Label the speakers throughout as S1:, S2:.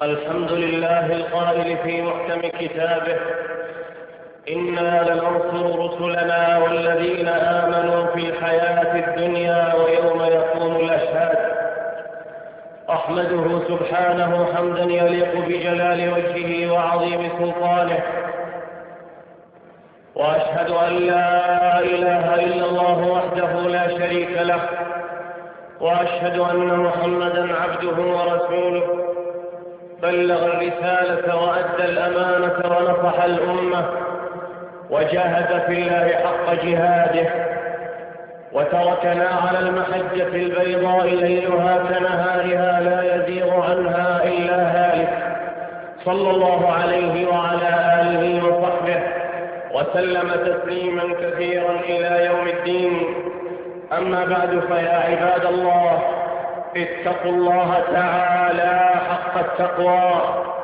S1: الحمد لله القائل في محكم كتابه: إنا لننصر رسلنا والذين آمنوا في الحياة الدنيا ويوم يقوم الأشهاد. أحمده سبحانه حمدا يليق بجلال وجهه وعظيم سلطانه، وأشهد أن لا إله إلا الله وحده لا شريك له، وأشهد أن محمدا عبده ورسوله، بلغ الرسالة وأدى الأمانة ونصح الأمة، وجاهد في الله حق جهاده، وتركنا على المحجة البيضاء ليلها كنهارها لا يزيغ عنها إلا هالك، صلى الله عليه وعلى آله وصحبه وسلم تسليما كثيرا إلى يوم الدين. أما بعد، فيا عباد الله، اتقوا الله تعالى حق التقوى،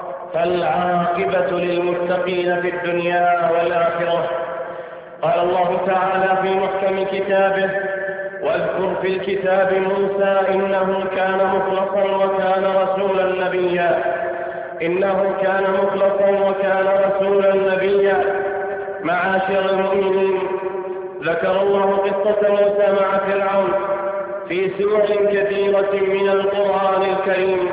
S1: فالعاقبة للمتقين في الدنيا والآخرة. قال الله تعالى في محكم كتابه: واذكر في الكتاب موسى إنه كان مخلصا وكان رسولا نبيا. إنه كان مخلصا وكان رسولا نبيا. معاشر المؤمنين، ذكر الله قصة موسى مع فرعون في سور كثيرة من القرآن الكريم،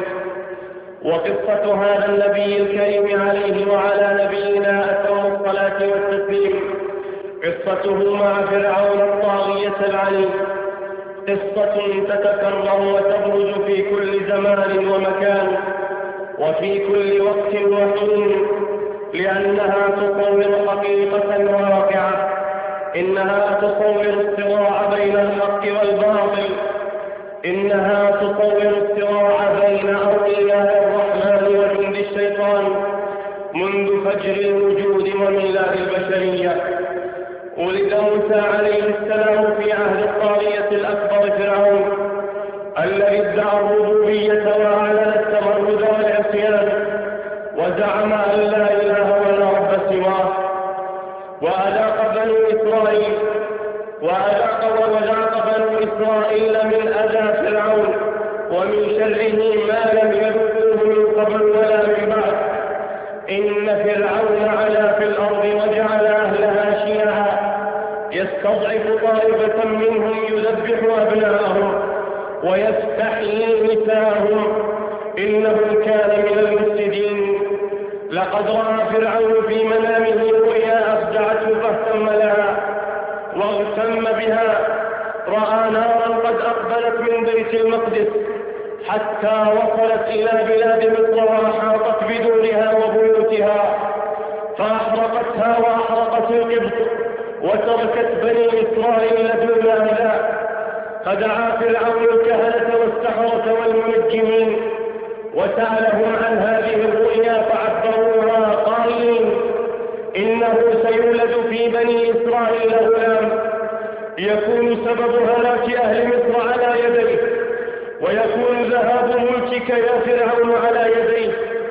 S1: وقصة هذا النبي الكريم عليه وعلى نبينا أتم الصلاة والتسليم قصته مع فرعون الطاغية العنيد، قصة تتكرر وتبرز في كل زمان ومكان وفي كل وقت وحين، لأنها تصور حقيقة واقعة. إنها تصور الصراع بين الحق والباطل، إنها تصور الصراع بين أولياء الرحمن وجند الشيطان منذ فجر الوجود وميلاد البشرية. ولد موسى عليه السلام في عهد الطاغية الأكبر فرعون، الذي ادعى الربوبية وأعلن التمرد والعصيان، وزعم أن لا إله ولا رب سواه. وأذاق بنو إسرائيل من أذى فرعون ومن شره ما لم يذوقوه من قبل ولا من بعد. إن فرعون علا في الأرض وجعل أهلها شيعا يستضعف طائفة منهم يذبح أبناءهم ويستحيي نساءهم، إنه كان من المفسدين. لقد رأى فرعون في منامه رؤيا أفزعته فاهتم لها واغتم بها. رأى نارا قد أقبلت من بيت المقدس حتى وصلت إلى بلاد مصر وأحاطت بدورها وبيوتها، فأحرقتها وأحرقت القبط وتركت بني إسرائيل دون أهلها. فدعا فرعون الكهنة والسحرة والمنجمين وسألهم عن هذه الرؤيا، فعبروها قائلين: إنه سيولد في بني إسرائيل غلام يكون سبب هلاك أهل مصر على يديه، ويكون ذهاب ملكك يا فرعون على يديه،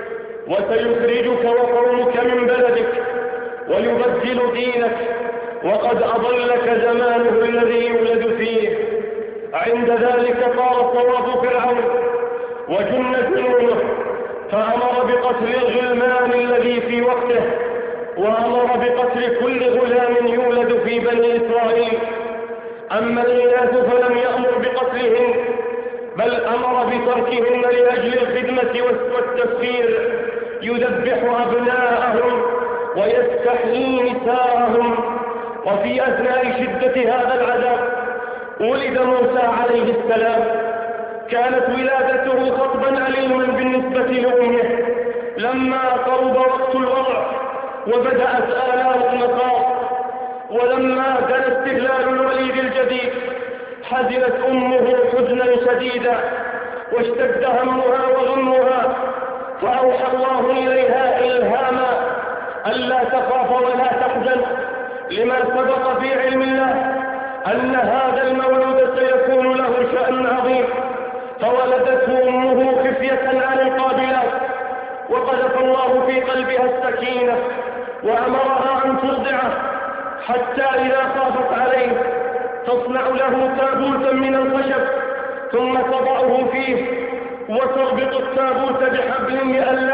S1: وسيخرجك وقومك من بلدك ويبدل دينك، وقد أضلك زمانه الذي يولد فيه. عند ذلك طار صواب فرعون وجنت نوره، فأمر بقتل الغلمان الذي في وقته، وأمر بقتل كل غلام يولد في بني إسرائيل. أما الإناث فلم يأمر بقتلهن، بل أمر بتركهن لأجل الخدمة والتسخير، يذبح أبناءهم ويستحيي نساءهم. وفي أثناء شدة هذا العذاب ولد موسى عليه السلام. كانت ولادته خطبا أليما بالنسبة لأمه. لما قرب وقت الوضع وبدأت آلام النقاط، ولما كان استهلال الوليد الجديد، حزنت أمه حزنا شديدا واشتد همها وغمها، فأوحى الله إليها إلهاما ألا تخاف ولا تحزن، لما سبق في علم الله أن هذا المولود سيكون له شأن عظيم. فولدته أمه خفية عن القابلات، وقذف الله في قلبها السكينة وأمرها أن ترضعه، حتى إذا خافت عليه تصنع له تابوتا من الخشب ثم تضعه فيه وتربط التابوت بحبل لئلا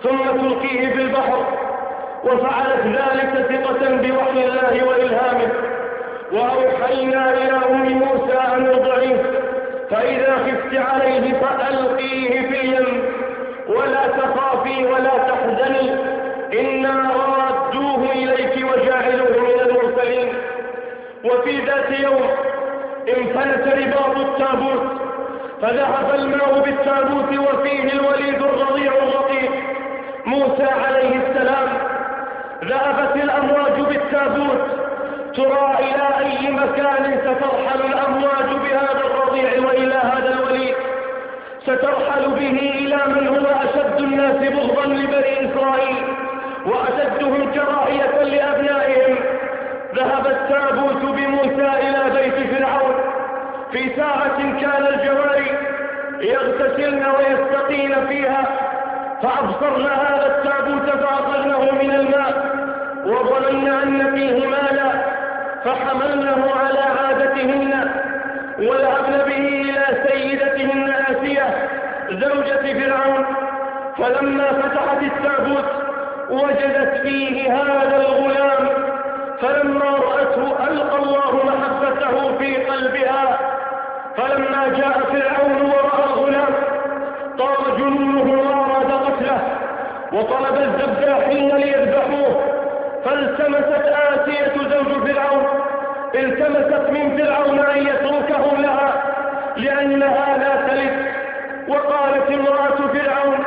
S1: ثم تلقيه في البحر، وفعلت ذلك ثقة بوحي الله وإلهامه. وأوحينا إلى أم موسى أن ارضعيه، فإذا خفت عليه فألقيه في اليم ولا تخافي ولا تحزني، إنا رادوه إليك وجاعلوه من المرسلين. وفي ذات يوم انفلت رباط التابوت، فذهب الماء بالتابوت وفيه الوليد الرضيع الرقيق موسى عليه السلام. ذهبت الأمواج بالتابوت ترى إلى أي مكان سترحل الأمواج بهذا الرضيع وإلى هذا الوليد. سترحل به إلى من هو أشد الناس بغضا لبني إسرائيل وأشدهم كراهية لأبنائهم. ذهب التابوت بموسى إلى بيت فرعون في ساعة كان الجواري يغتسلن ويستقين فيها، فأبصرن هذا التابوت فأخذنه من الماء وظنن أن فيه مالا، فحملنه على عادتهن وذهبن به إلى سيدتهن آسية زوجة فرعون. فلما فتحت التابوت وجدت فيه هذا الغلام، فلما رأته ألقى الله محبته في قلبها. فلما جاء فرعون ورأى الغلام طار جنونه وأراد قتله، وطلب الذباحين ليذبحوه. فالتمست آسية زوج فرعون، التمست من فرعون أن يتركه لها لأنها لا تلد. وقالت امرأة فرعون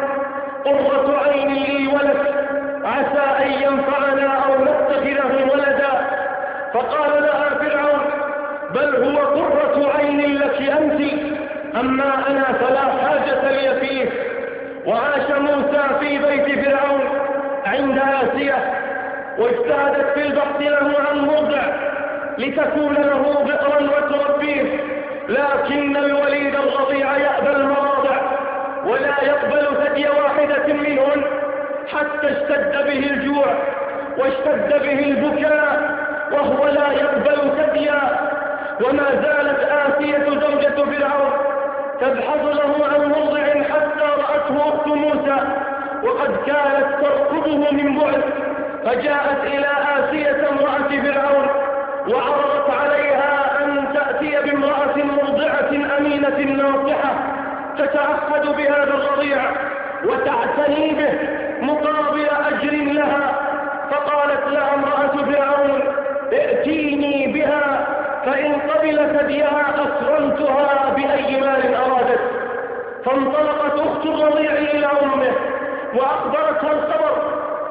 S1: قرة عين لي ولك عسى أن ينفعنا أو نتخذه ولدا. فقال لها فرعون بل هو قرة عين لك أنت، أما أنا فلا حاجة لي فيه. وعاش موسى في بيت فرعون عند آسية، واجتهدت في البحث له عن مرضع لتكون له بئرا وتربيه، لكن الوليد الرضيع يأبى المراضع ولا يقبل ثدي واحدة منهن، حتى اشتد به الجوع واشتد به البكاء وهو لا يقبل ثديا. وما زالت آسية زوجة فرعون تبحث له عن مرضع حتى رأته أخت موسى وقد كانت ترقبه من بعد، فجاءت إلى آسية امرأة فرعون وعرضت عليها أن تأتي بامرأة مرضعة أمينة ناصحة تتعهد بهذا الرضيع وتعتني به مقابل أجر لها. فقالت لها امرأة فرعون ائتيني بها، فإن قبل ثديها أكرمتها بأي مال أرادت. فانطلقت أخت الرضيع إلى أمه وأخبرتها الخبر،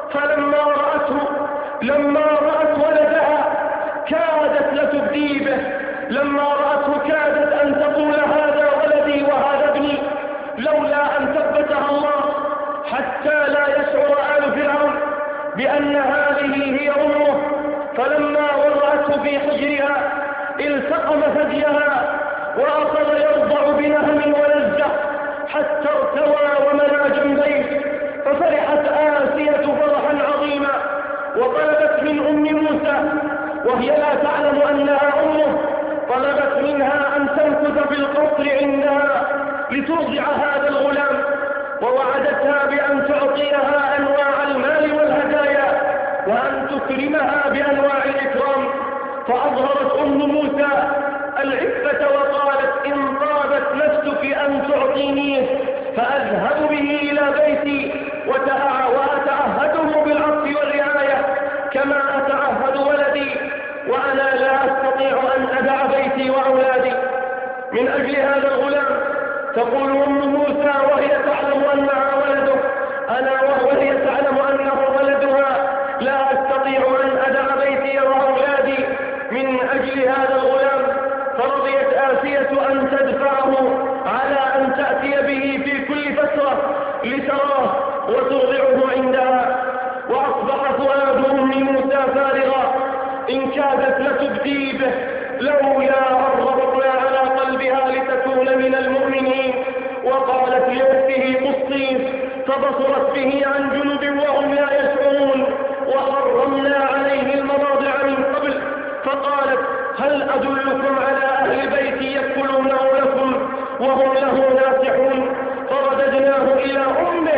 S1: لما رأت ولدها كادت لتبدي به، لما رأته كادت أن تقول هذا ولدي وهذا ابني، لولا أن ثبتها الله حتى لا يشعر آل فرعون بأن هذه هي أمه. فلما وضعته في حجرها التقم ثديها وأخذ يرضع بنهم ولذة حتى ارتوى ومنى جنبيه. ففرحت آسية فرحا عظيما وطلبت من أم موسى وهي لا تعلم أنها أمه، طلبت منها أن تمكث في القصر عندها لترضع هذا الغلام، ووعدتها بأن تعطيها أنواع المال والهدايا وأن تكرمها بأنواع الإكرام. فأظهرت أم موسى العفة وقالت إن طابت نفسك أن تعطينيه فأذهب به إلى بيتي وأتعهده بالعطف والرعاية كما أتعهد ولدي، وأنا لا أستطيع أن أدع بيتي وأولادي من أجل هذا الغلام. تقول أم موسى وهي تعلم أنها ولده، وهي تعلم أنه ولدها، لا أستطيع أن أدع بيتي وأولادي من أجل هذا الغلام. فرضيت آسية أن تدفعه على أن تأتي به في كل فترة لتراه وترضعه عندها. وأصبح فؤاد أم موسى فارغا إن كادت لتبدي به لولا أن ربطنا على قلبها لتكون من المؤمنين. وقالت لأخته قصيه فبصرت به عن جنب وهم لا يشعرون. وحرمنا عليه المراضع من قبل. فقالت هل أدلكم على أهل بيت يكفلونه لكم وهم له ناصحون. فرددناه إلى أمه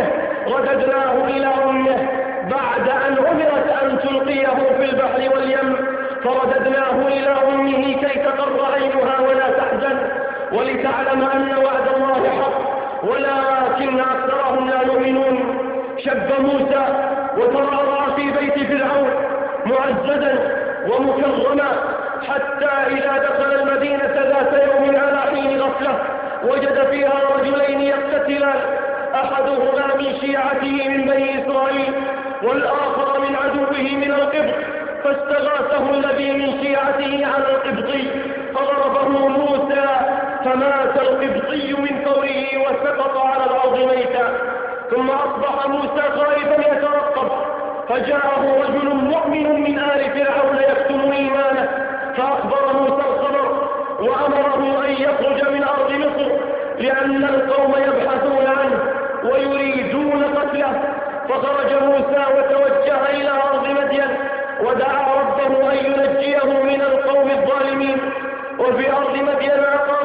S1: رددناه إلى أمه بعد أن أمرت أن تلقيه في البحر واليم، فرددناه إلى أمه كي تقر عينها ولا تحزن ولتعلم أن وعد الله حق ولكن أكثرهم لا يؤمنون. شب موسى وترعرع في بيت فرعون معززا ومكرما حتى إذا دخل المدينة ذات يوم على حين غفلة وجد فيها رجلين يقتتلان، أحدهما من شيعته من بني إسرائيل والآخر من عدوه من القبط، فاستغاثه الذي من شيعته على القبطي فضربه موسى فمات القبطي من فوره وسقط على الأرض ميتا. ثم أصبح موسى خائفا يترقب، فجاءه رجل مؤمن من آل فرعون يكتم إيمانه فأخبر موسى الخبر وأمره أن يخرج من أرض مصر لأن القوم يبحثون عنه ويريدون قتله. فخرج موسى وتوجه إلى أرض مدين ودعا ربه أن ينجيه من القوم الظالمين. وفي أرض مدين أقام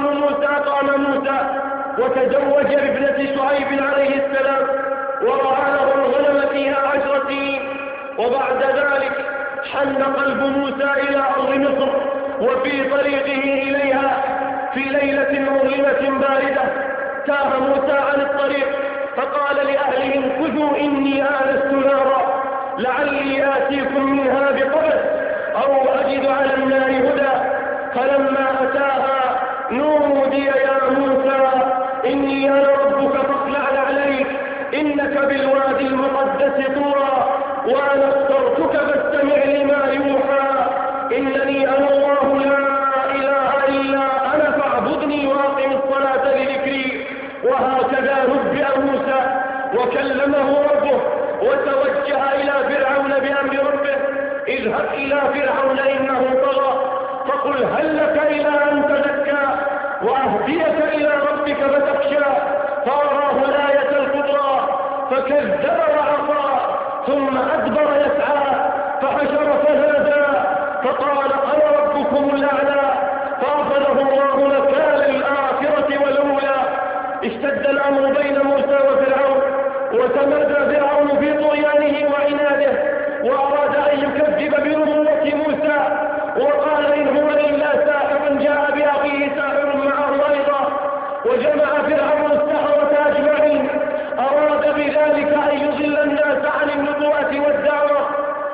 S1: موسى وتزوج بابنة شعيب عليه السلام ورعى له الغنم فيها 10 سنين. وبعد ذلك حن قلب موسى إلى أرض مصر، وفي طريقه إليها في ليلة مظلمة باردة تاه موسى عن الطريق فقال لأهله امكثوا إني آنست نارا لعلي آتيكم منها بقبس أو أجد على النار هدى. فلما أتاها نودي يا موسى إني أنا ربك فاخلع عليك إنك بالوادي المقدس طوى وأنا اخترتك فاستمع لما يوحى إنني أنا الله لا إله إلا أنا فاعبدني وأقم الصلاة لذكري. وهكذا نبئ موسى وكلمه ربه وتوجه إلى فرعون بأمر ربه اذهب إلى فرعون إنه طغى فقل هل لك إلى أن تزكى وأهديك إلى ربك فتخشى. فأراه الآية الكبرى فكذب وعصى ثم أدبر يسعى فحشر فنادى فقال أنا ربكم الأعلى فأخذه الله نكال الآخرة والأولى. اشتد الأمر بين موسى وفرعون وتمادى فرعون في طغيانه وعناده وأراد أن يكذب بنبوة موسى وقال إن هو إلا ساحر جاء بأخيه ساحر معه أيضا. وجمع فرعون السحرة أجمعين أراد بذلك أن يضل الناس عن النبوة والدعوة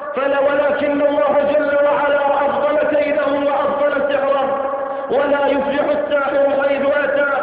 S1: ولكن الله جل وعلا أبطل كيده وأبطل سحره ولا يفلح الساحر حيث أتى.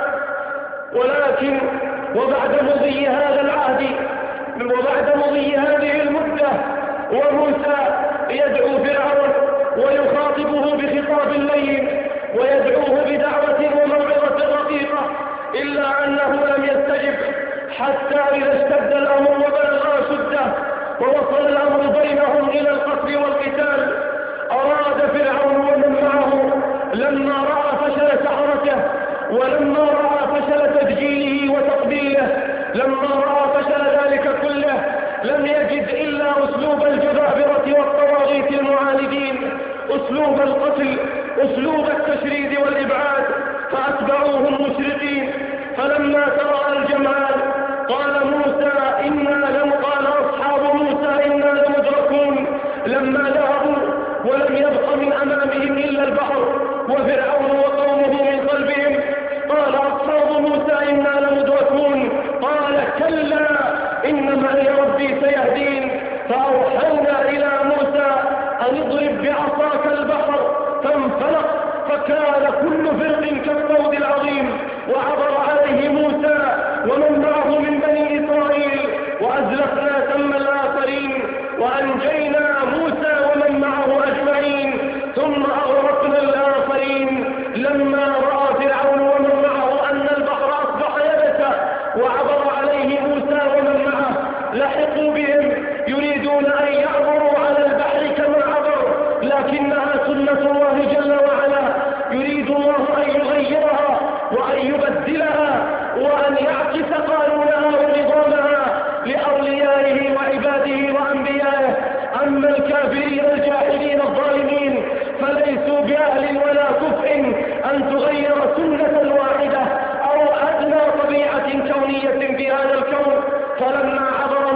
S1: ولكن وبعد مضي هذا العهد وبعد مضي هذه المدة وموسى يدعو فرعون ويخاطبه بخطاب اللين ويدعوه بدعوة وموعظة رقيقة إلا أنه لم يستجب حتى إذا اشتد الأمر وبلغ أشده ووصل الأمر بينهم إلى القتل والقتال أراد فرعون ومن معه لما رأى فشل سحرته ولما رأى فشل تدجيله وتقبيله لما رأى فشل ذلك كله لم يجد إلا أسلوب الجبابرة والطواغيت المعاندين أسلوب القتل أسلوب التشريد والإبعاد فأتبعوهم مشرقين. فلما ترى الجمعان قال أصحاب موسى إنا لمدركون. لما ذهبوا ولم يبق من أمامهم إلا البحر وفرعون وقومه من قلبهم قال أصحاب موسى إنا لمدركون. قال كلا إن معي ربي سيهدين. فأوحينا إلى موسى أن اضرب بعصاك البحر فانفلق فكان كل فرق كالطود العظيم وعبر عليه موسى ومن معه من بني إسرائيل وأزلفنا ثم الآخرين وأنجينا موسى ومن معه أجمعين ثم أغرقنا الآخرين. لما رأى فرعون ومن معه أن البحر أصبح يبسا وعبر عليه موسى ومن معه لحقوا بهم يريدون أن يعبروا على البحر كما عبر لكنها سنة الله جل وعلا يريد الله أن يغيرها وأن يبدلها وأن يعكس قانونها ونظامها لأوليائه وعباده وأنبيائه. أما الكافرين الجاحدين الظالمين فليسوا بأهل ولا كفء أن تغير سنة واحدة أو أدنى طبيعة كونية في هذا الكون. فلما عبر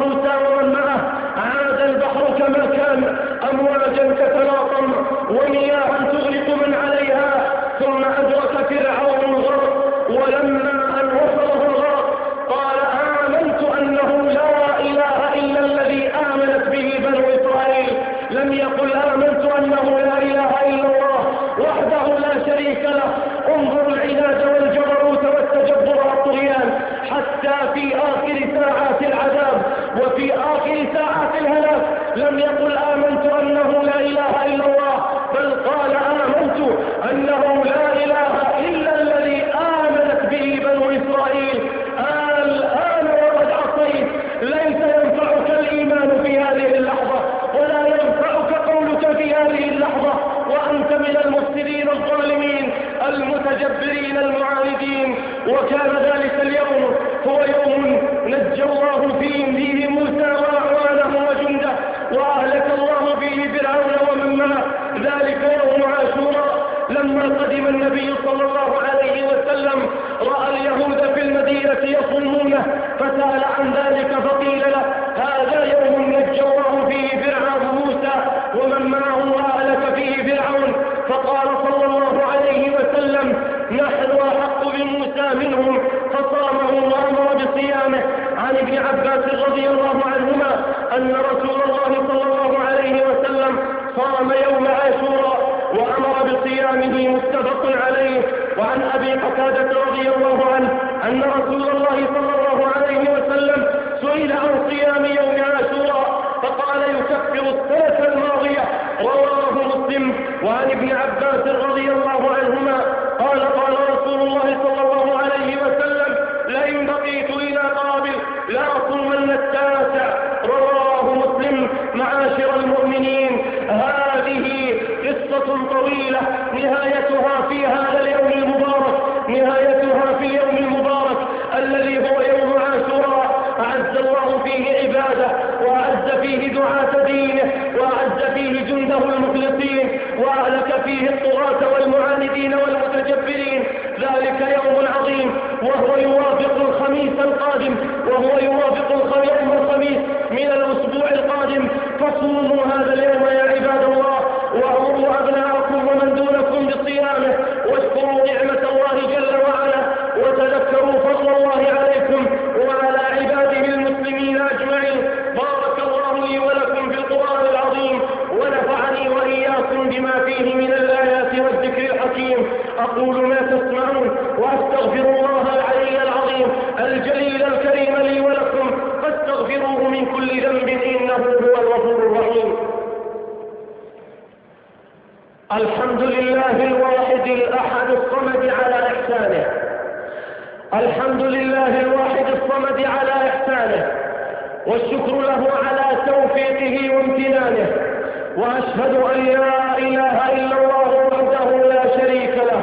S1: في آخر ساعات العذاب وفي آخر ساعات الهلاك لم يقل آمنت أنه لا إله إلا الله، بل قال آمنت أنه لا إله إلا الذي آمنت به بنو إسرائيل. الآن وقد عصيت ليس ينفعك الإيمان في هذه اللحظة، ولا ينفعك قولك في هذه اللحظة، وأنت من المفسدين الظالمين المتجبرين المعاندين. وكان ذلك اليوم هو يوم نجى الله فيه موسى وأعوانه وجنده، وأهلك الله فيه فرعون ومن معه. ذلك يوم عاشوراء لما قدم النبي صلى الله عليه وسلم رأى اليهود في المدينة يصومونه، فسأل عن ذلك فقيل له هذا يوم نجى الله فيه فرعون موسى ومن معه وأهلك فيه فرعون. فقال صلى الله عليه وسلم نحن أحق بموسى منهم، فصامه وأمر بصيامه. عن ابن عباس رضي الله عنهما أن رسول الله صلى الله عليه وسلم صام يوم عاشوراء وأمر بصيامه، متفق عليه. وعن أبي قتادة رضي الله عنه أن رسول الله صلى الله عليه وسلم سئل عن صيام يوم عاشوراء فقال يكفر السنة الماضية، رواه مسلم. وعن ابن عباس رضي الله عنهما قال قال رسول الله صلى الله عليه وسلم لئن بقيت إلى قابل لأصومن التاسع، رواه مسلم. معاشر المؤمنين، هذه قصة طويلة نهايتها في هذا اليوم المبارك، نهايتها في اليوم المبارك الذي هو يوم عاشوراء. أعز الله فيه عباده، وأعز فيه دعاة دينه، وأعز فيه جنده المخلصين، وأهلك فيه الطغاة والمعاندين والمتجبرين. ذلك يوم عظيم وهو يوافق الخميس القادم، وهو يوافق يوم الخميس من الأسبوع القادم. فصوموا هذا اليوم يا عباد الله، وأمروا أبناءكم ومن دونكم بصيامه، واشكروا نعمة الله جل وعلا، وتذكروا فضل الله عليكم وعلى عباده المسلمين أجمعين. بارك الله لي ولكم في القرآن العظيم، ونفعني وإياكم بما فيه من الآيات والذكر الحكيم. أقول ما تسمعون وأستغفر الله العلي العظيم الجليل الكريم لي ولكم، فاستغفروه من كل ذنب إنه هو الغفور الرحيم. الحمد لله الواحد الأحد الصمد على إحسانه، الحمد لله الواحد الصمد على إحسانه، والشكر له على توفيقه وامتنانه. وأشهد أن لا إله إلا الله وحده لا شريك له،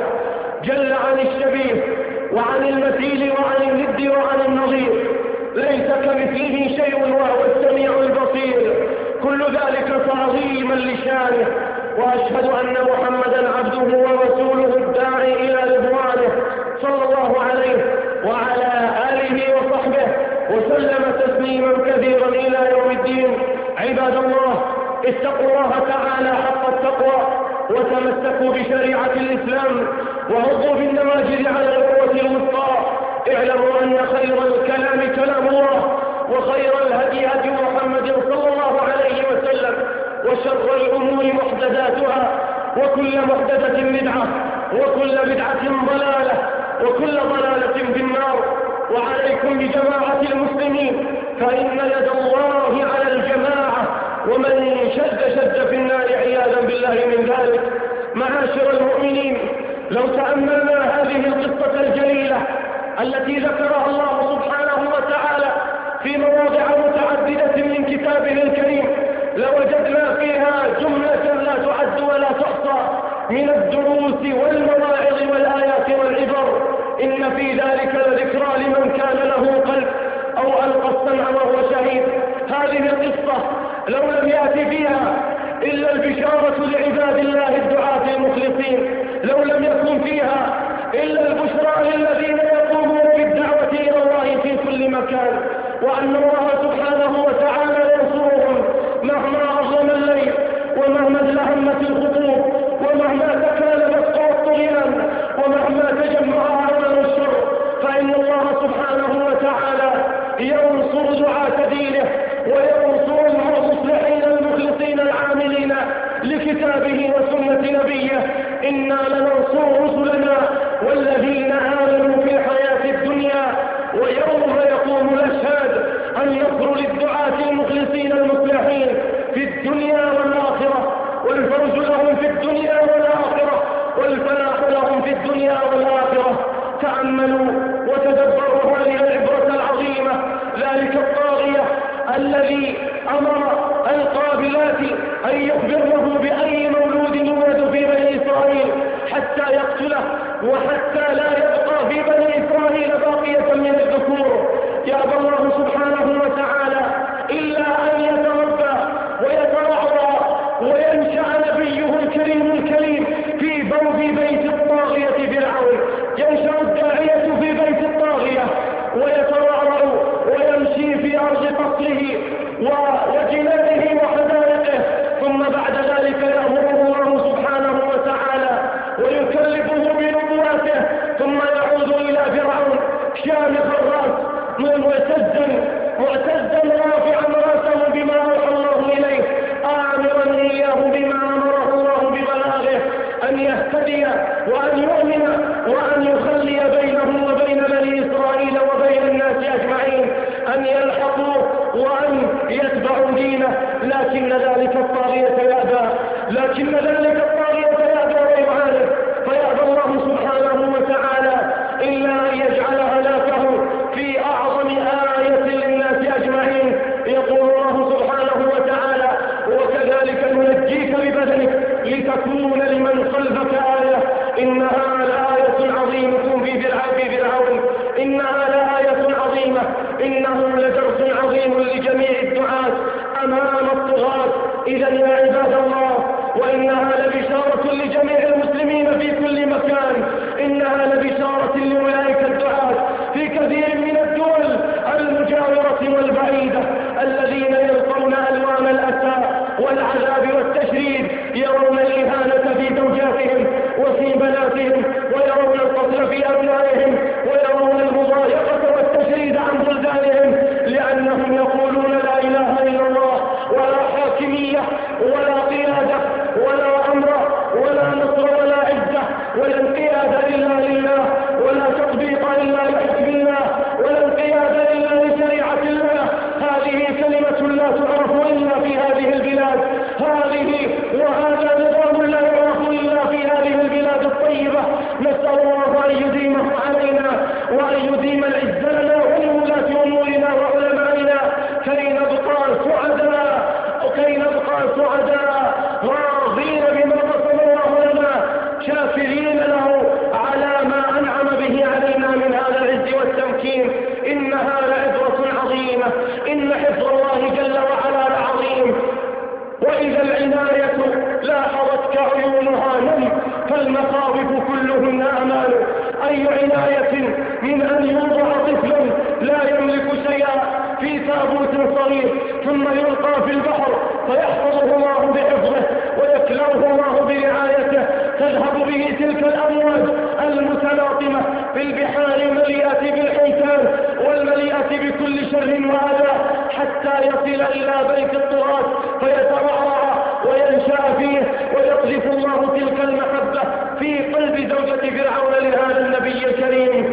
S1: جل عن الشبيه وعن المثيل وعن الند وعن النظير، ليس كمثله شيء وهو السميع البصير، كل ذلك تعظيما لشانه. وأشهد أن محمدا عبده ورسوله الداعي إلى رضوانه، صلى الله عليه وعلى آله وصحبه وسلم تسليما كثيرا إلى يوم الدين. عباد الله، اتقوا الله تعالى حق التقوى، وتمسكوا بشريعة الإسلام، وعضوا بالنواجذ على القوة الوثقى. اعلموا أن خير الكلام كلام الله، وخير الهدي هدي محمد صلى الله عليه وسلم، وشر الأمور محدثاتها، وكل محدثة بدعة، وكل بدعة ضلالة، وكل ضلالة في النار. وعليكم بجماعة المسلمين، فإن يد الله على الجماعة، ومن شد في النار عياذا بالله من ذلك. معاشر المؤمنين، لو تأملنا هذه القصة الجليلة التي ذكرها الله سبحانه وتعالى في مواضع متعددة من كتابه الكريم، لوجدنا فيها جملة لا تعد ولا تحصى من الدروس والمواعظ والآيات والعبر. إن في ذلك لذكرى لمن كان له قلب أو ألقى السمع وهو شهيد. هذه القصة لو لم يأتي فيها إلا البشارة لعباد الله الدعاة المخلصين، لو لم يكن فيها إلا البشرى للذين يقومون بالدعوة إلى الله في كل مكان، وأن الله سبحانه وتعالى ينصرهم مهما أظلم الليل، ومهما ازدحمت الخطوب، ومهما تكالبت قوى الطغيان، ومهما تجمع أعوان الشر، فإن الله سبحانه وتعالى ينصر دعاة دينه، وينصر المصلحين المخلصين العاملين لكتابه وسنة نبيه. إنا لننصر رسلنا والذين آمنوا في الحياة الدنيا ويوم يقوم الأشهاد النصر للدعاة المخلصين المصلحين في الدنيا والآخرة، والفوز لهم في الدنيا والآخرة، والفلاح لهم في الدنيا والآخرة. تأملوا وتدبروا هذه العبرة العظيمة. ذلك الطاغية الذي أمر القابلات أن يخبرنه بأي مولود يولد في بني إسرائيل حتى يقتله، وحتى لا يبقى في بني إسرائيل باقية من الذكور. يأبى الله سبحانه وتعالى إلا أن يتربى ويترعرع وينشأ نبيه الكريم في بوب بيت الطاغية فرعون. ينشأ الداعية في بيت الطاغية ويترعرع ويمشي في أرض قصره وجلاله وحدائقه، ثم بعد ذلك يأمره الله سبحانه وتعالى ويكلفه بنبوته، ثم يعود إلى فرعون شامخ الرأس معتزا رافعا رأسه بما أوحى الله إليه، آمرا إياه بما أمره الله ببلاغه، أن يهتدي وأن يؤمن وأن يخلي بينه وبين بني إسرائيل وبين الناس أجمعين، أن يلحقوا وأن يتبعوا دينه. لكن ذلك الطاغية يأبى ويعاند، فيأبى الله سبحانه وتعالى إلا أن يجعل هلاكه في أعظم آية للناس أجمعين. يقول الله سبحانه وتعالى: وكذلك ننجيك ببدنك لتكون لمن خلفك آية. إنها لآية عظيمة في فرعون، إنها لآية عظيمة، إنه لدرس عظيم لجميع الدعاة أمام الطغاة. إذا يا عباد الله، وإنها لبشارة لجميع المسلمين في كل مكان، إنها لبشارة لأولئك الدعاة في كثير من الدول المجاورة والبعيدة الذين يلقون ألوان الأسى والعذاب والتشريد، يرون الإهانة في زوجاتهم وفي بناتهم، ويرون القتل في أبنائهم، ويرون المضايقة والتشريد عن بلدانهم، لأنهم يقولون لا إله إلا الله، ولا حاكمية ولا قيادة ولا أمر ولا نصر ولا عزة ولا انقياد إلا لله، ولا تطبيق إلا لحكم الله، ولا انقياد إلا لشريعة الله. هذه كلمة لا تعرف إلا في هذه البلاد، وهذا نظام لا يعرف إلا في هذه البلاد الطيبة. نسأل الله أن يديمه علينا وأن يديم العز لنا ولولاة أمورنا وعلمائنا كي نبقى سعداء راضين بما قسم الله لنا، شاكرين له على ما أنعم به علينا من هذا العز والتمكين. إنها لعبرة عظيمة، إن حفظ الله جل وعلا لعظيم. وإذا العناية لاحظتك عيونها نم، فالمخاوف كلهن أمان. أي عناية من أن يوضع طفل لا يملك شيئا في تابوت صغير ثم يلقى في البحر فيحفظه الله بحفظه ويكلوه الله برعايته، تذهب به تلك الأمواج المتلاطمة في البحار المليئة بالحيتان والمليئة بكل شر وأذى، حتى يصل إلى بيت الطغاة فيترعرع وينشأ فيه، ويقذف الله تلك المحبة في قلب زوجة فرعون لهذا النبي الكريم.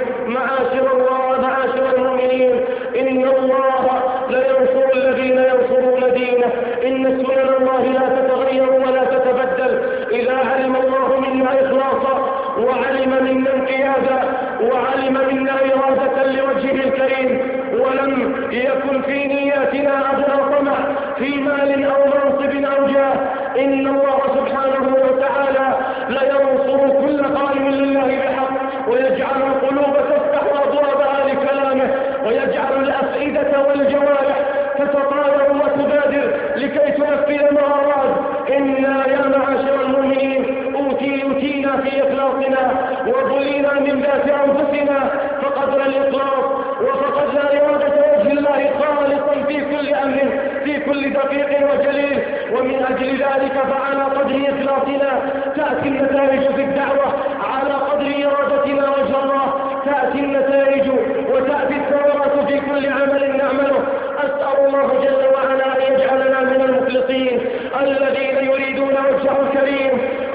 S1: معاشر المؤمنين، إن الله لينصر الذين ينصرون دينه، إن سنن الله لا تتغير ولا تتبدل. إذا علم الله منا إخلاصا وعلم منا انقيادا وعلم منا إرادة لوجهه الكريم، ولم يكن في نياتنا أدنى طمع في مال أو منصب أو جاه، إن الله سبحانه وتعالى لينصر كل قائم لله بحق، ويجعل القلوب تفتح أبوابها لكلامه، ويجعل الأفئدة والجوارح تتطاير وتبادر لكي تنفذ ما أراد. إنا يا معاشر المؤمنين أوتينا في إخلاصنا وبلينا من ذات أنفسنا فقدر الإخلاص، وفقدنا إرادة وجه الله خالصا في كل أمر في كل دقيق وجليل. ومن أجل ذلك فعلى قدر إخلاصنا تأتي النتائج في الدعوة، على قدر إرادتنا وجه الله تأتي النتائج وتأتي الثمرات في كل عمل نعمله. أسأل الله جل وعلا أن يجعلنا من المخلصين الذين يريدون وجهه الكريم.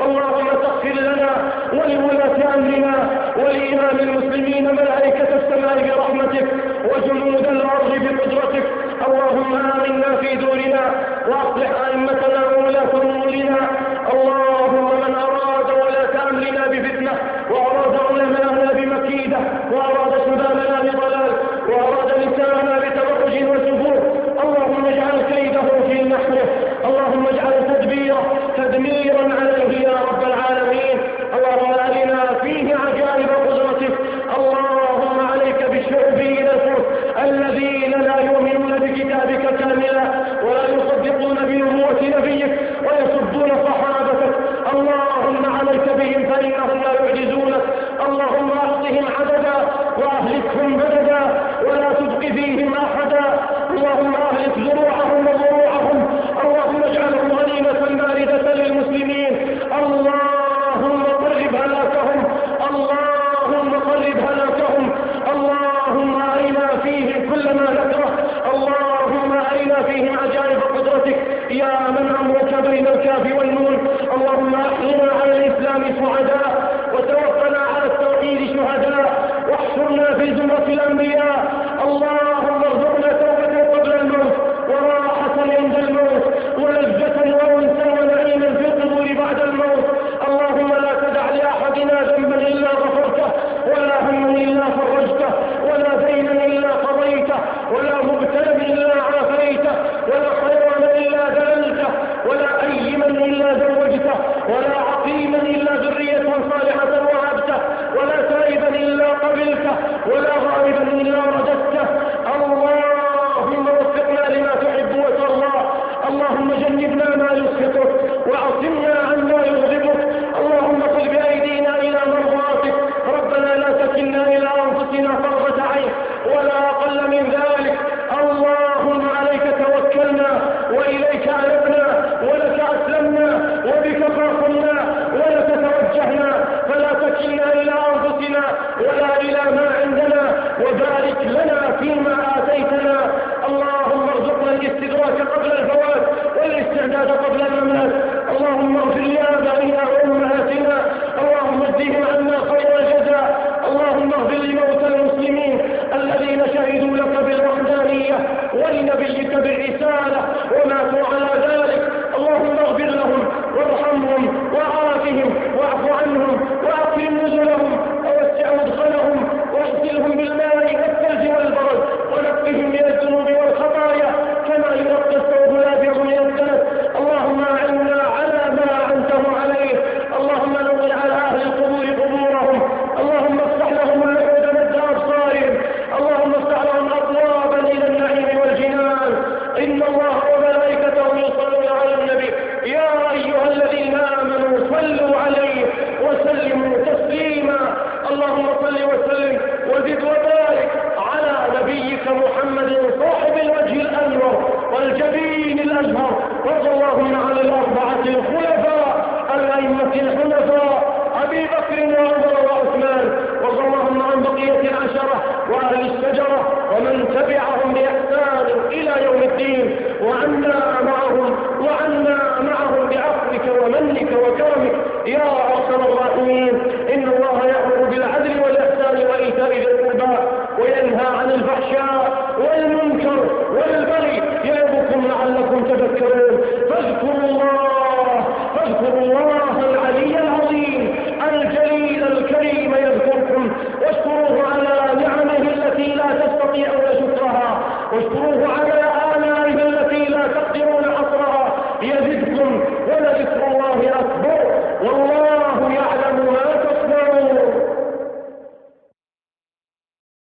S1: اللهم تغفر لنا ولولاة أمرنا ولإمام المسلمين ملائكة السماء برحمتك وجنود الأرض بقدرتك. اللهم آمنا في دورنا وأصلح أئمتنا وولاة أمورنا. اللهم من أراد ولاة أمرنا بفتنة وأراد علماءنا بمكيدة وأراد شبابنا بضلال وأراد نساءنا بتبرج وسفور، اللهم اجعل كيده في نحره، اللهم اجعل تدبيره تدميرا عليه يا رب العالمين. اللهم أرنا فيه عجائب قدرتك. اللهم عليك بالشعوبيين الفرس الذين لا يؤمنون بكتابك كاملا ولا يصدقون بنبوة نبيك ويسبون صحابتك. اللهم عليك بهم فإنهم لا يعجزونك. اللهم أعطهم عددا وأهلكهم بددا ولا تبق فيهم أحدا. اللهم أهلك زروعهم وضروعهم. اللهم اجعلهم غنيمة باردة للمسلمين. اللهم قرب هلاكهم. اللهم قرب هلاكهم. اللهم أرنا فيهم كل ما نكره. اللهم أرنا فيهم عجائب قدرتك يا من أمرك بين الكاف والنون. اللهم أحينا على الإسلام سعداء وتوفنا على التوحيد شهداء واحشرنا في زمرة الأنبياء. اللهم ارزقنا توبة قبل الموت وراحة عند الموت ولذة وأنسا ونعيما في القبور بعد الموت. اللهم لا تدع لأحدنا ذنبا إلا غفرته ولا هما إلا فرجته ولا دينا إلا قضيته ولا مبتلا إلا عافيته ولا حيوانا إلا دللته ولا أيما إلا زوجته ولا عقيما إلا ذرية صالحة وهبته ولا تائبا إلا قبلته ولا غائبا إلا رددته. اللهم وفقنا لما تحب وترضى. اللهم جنبنا ما يسخطك وعصمنا عما يغضبك. اللهم خذ بأيدينا إلى مرضاتك. ربنا لا تكلنا إلى أنفسنا طرفة عين ولا أقل من ذلك. اللهم عليك توكلنا وإليك أنبنا ولك أسلمنا وبك خاصمنا ولك توجهنا فلا تكلنا إلى أنفسنا ولا إلى ما عندنا وبارك لنا فيما آتيتنا. اللهم ارزقنا الاستدراك قبل الفوات والاستعداد قبل الممات. اللهم اغفر لآبائنا وأمهاتنا. اللهم اجزهم عنا خير الجزاء. اللهم اغفر لموتى المسلمين الذين شهدوا لك بالوحدانية ولنبيك بالرسالة وماتوا على ذلك. اللهم اغفر لهم وارحمهم وعافهم واعف عنهم واكرم نزلهم ووسع مدخلهم واغسلهم بالماء والثلج والبرد ونقهم من الذنوب والخطايا كما ينقى الثوب الابيض من الدنس. اللهم اعنا على ما اعنتهم عليه. اللهم نور على اهل القبور قبورهم. اللهم افتح لهم اللحود مد ابصارهم. اللهم افتح لهم ابوابا الى النعيم والجنان. ان الله وملائكته يصلون على النبي يا ايها الذين امنوا صلوا عليه وسلموا تسليما. اللهم صل وسلم وزد وبارك على نبيك محمد صاحب الوجه الانور والجبين الازهر. وارض اللهم عن الاربعه الخلفاء الائمه الحنفاء ابي بكر وعمر وعثمان. وارض اللهم عن بقيه العشره واهل الشجره ومن تبعهم باحسان الى يوم الدين وعنا معهم بعفوك ومنك وكرمك يا ارحم الراحمين. ان الله يأمر بالعدل والاحسان وايتاء ذي القربى وينهى عن الفحشاء والمنكر والبغي يعظكم لعلكم تذكرون. فاذكروا الله